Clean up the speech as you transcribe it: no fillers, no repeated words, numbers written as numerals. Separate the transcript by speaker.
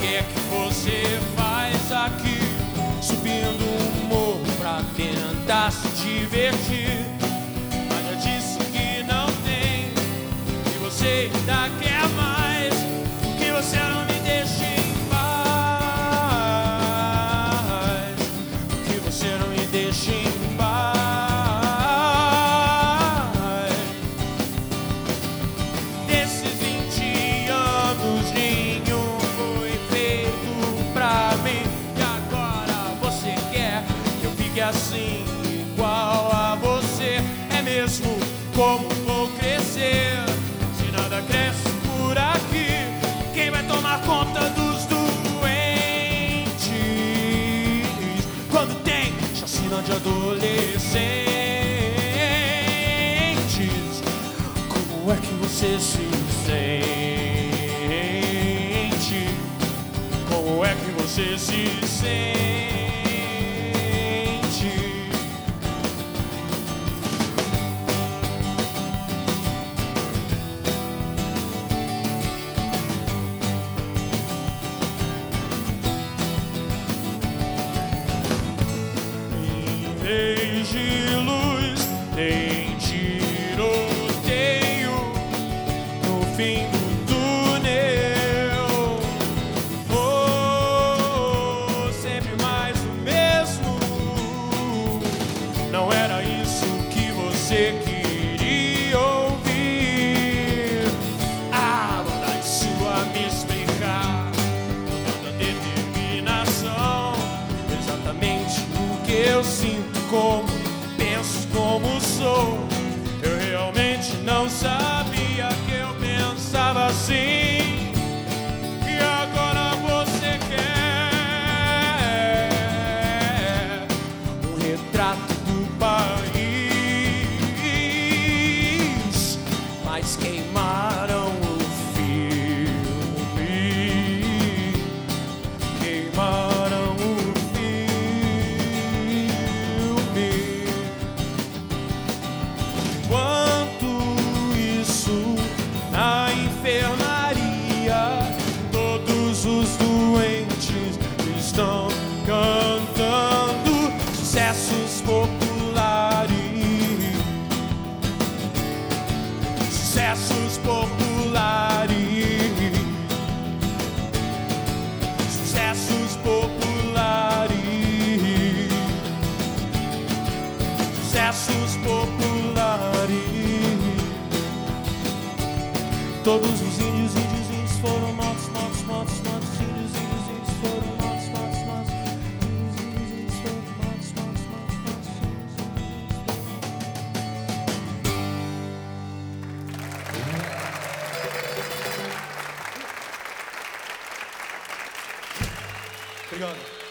Speaker 1: que é que você faz aqui? Subindo um morro pra tentar se divertir. Mas já disse que não tem, que você ainda quer mais, que você não me deixa em paz, que você não me deixa em paz. Desses 20 anos nenhum foi feito pra mim, e agora você quer que eu fique assim, igual a você. É mesmo como vou crescer se nada cresce por aqui? Quem vai tomar conta dos doentes quando tem chacina de adolescentes? Como é que você se sente? Como é que você se sente? Em vez de luz, tem tiroteio no fim do túnel. Oh, sempre mais o mesmo. Não era isso que você queria ouvir. A bondade sua me explicar, toda determinação, exatamente o que eu sinto, como penso, como sou. Eu realmente não sabia que eu pensava assim, e agora você quer um retrato do país, mas queimaram o filme, queimaram o filme. Enquanto isso, na enfermaria, todos os doentes estão cantando sucessos populares, sucessos populares, sucessos populares, sucessos populares. Todos os índios foram mortos, mortos, mortos, mortos. Índios foram mortos, mortos, mortos. Índios foram mortos, mortos, mortos, mortos. Obrigado.